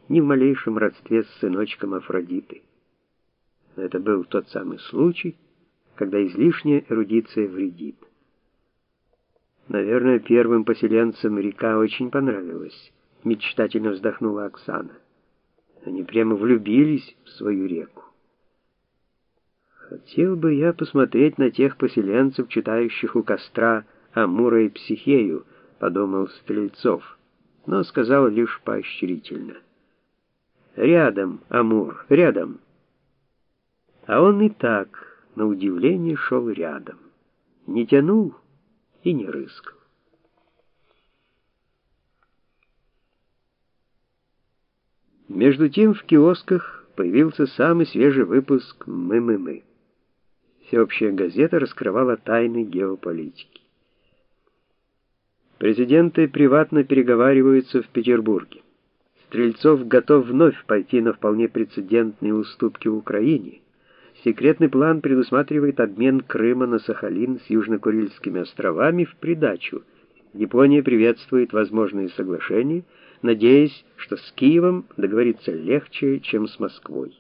ни в малейшем родстве с сыночком Афродиты. Но это был тот самый случай, когда излишняя эрудиция вредит. Наверное, первым поселенцам река очень понравилась, мечтательно вздохнула Оксана. Они прямо влюбились в свою реку. Хотел бы я посмотреть на тех поселенцев, читающих у костра Амура и Психею, подумал Стрельцов, но сказал лишь поощрительно. Рядом, Амур, рядом. А он и так, на удивление, шел рядом. Не тянул и не рыскал. Между тем в киосках появился самый свежий выпуск «Мы-мы-мы». Всеобщая газета раскрывала тайны геополитики. Президенты приватно переговариваются в Петербурге. Стрельцов готов вновь пойти на вполне прецедентные уступки Украине. Секретный план предусматривает обмен Крыма на Сахалин с Южно-Курильскими островами в придачу. Япония приветствует возможные соглашения, надеясь, что с Киевом договориться легче, чем с Москвой.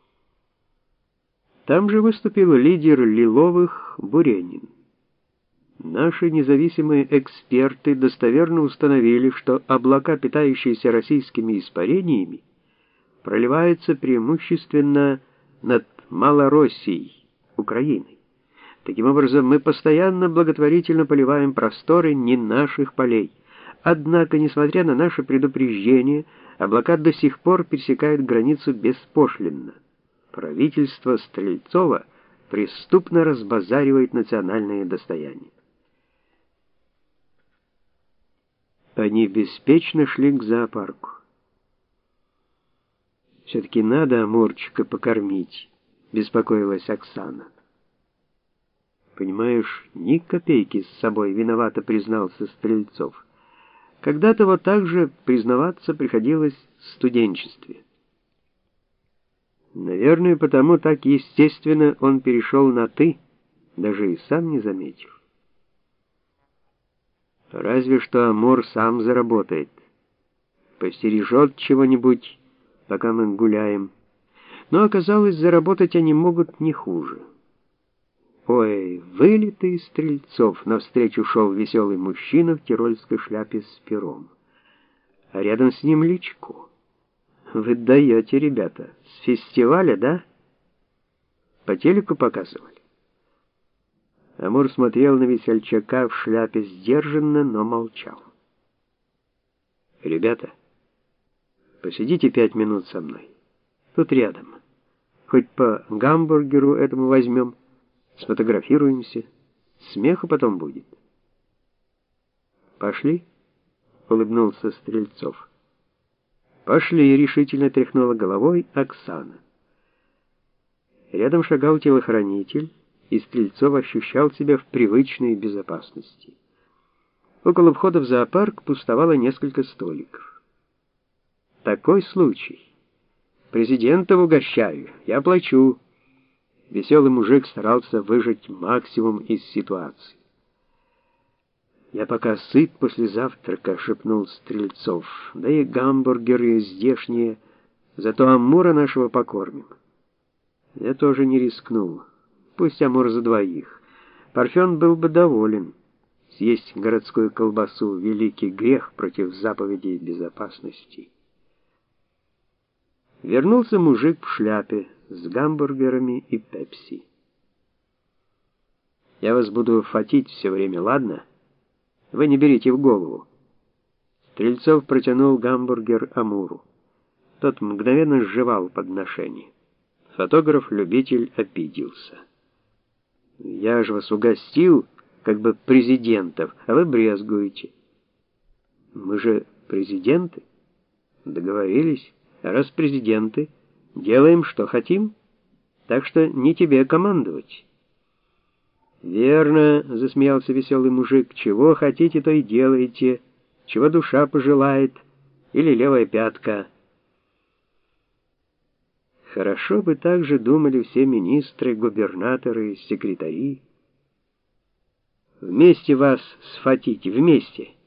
Там же выступил лидер Лиловых Буренин. Наши независимые эксперты достоверно установили, что облака, питающиеся российскими испарениями, проливаются преимущественно над Малороссией, Украиной. Таким образом, мы постоянно благотворительно поливаем просторы не наших полей. Однако, несмотря на наше предупреждение, облака до сих пор пересекают границу беспошлинно. Правительство Стрельцова преступно разбазаривает национальное достояние. Они беспечно шли к зоопарку. «Все-таки надо Амурчика покормить», — беспокоилась Оксана. «Понимаешь, ни копейки с собой виновато», — признался Стрельцов. «Когда-то вот так же признаваться приходилось в студенчестве». Наверное, потому так естественно он перешел на «ты», даже и сам не заметив. Разве что Амур сам заработает, постережет чего-нибудь, пока мы гуляем. Но оказалось, заработать они могут не хуже. Ой, вылитый Стрельцов, навстречу шел веселый мужчина в тирольской шляпе с пером. А рядом с ним Личко. Вы даете, ребята, с фестиваля, да? По телеку показывали. Амур смотрел на весельчака в шляпе сдержанно, но молчал. «Ребята, посидите 5 минут со мной. Тут рядом. Хоть по гамбургеру этому возьмем, сфотографируемся. Смеха потом будет». «Пошли?» — улыбнулся Стрельцов. «Пошли», — решительно тряхнула головой Оксана. Рядом шагал телохранитель, и Стрельцов ощущал себя в привычной безопасности. Около входа в зоопарк пустовало несколько столиков. «Такой случай. Президента угощаю, я плачу». Веселый мужик старался выжать максимум из ситуации. «Я пока сыт после завтрака», — шепнул Стрельцов. «Да и гамбургеры здешние, зато Амура нашего покормим». Я тоже не рискнул. Пусть Амур за 2. Парфен был бы доволен. Съесть городскую колбасу — великий грех против заповедей безопасности. Вернулся мужик в шляпе с гамбургерами и пепси. «Я вас буду фатить все время, ладно? Вы не берите в голову». Стрельцов протянул гамбургер Амуру. Тот мгновенно сживал подношение. Фотограф-любитель обиделся. «Я же вас угостил, как бы президентов, а вы брезгуете». «Мы же президенты. Договорились, а раз президенты, делаем, что хотим, так что не тебе командовать». «Верно», — засмеялся веселый мужик, — «чего хотите, то и делаете, чего душа пожелает, или левая пятка». Хорошо бы так же думали все министры, губернаторы, секретари. Вместе вас сфатить, вместе.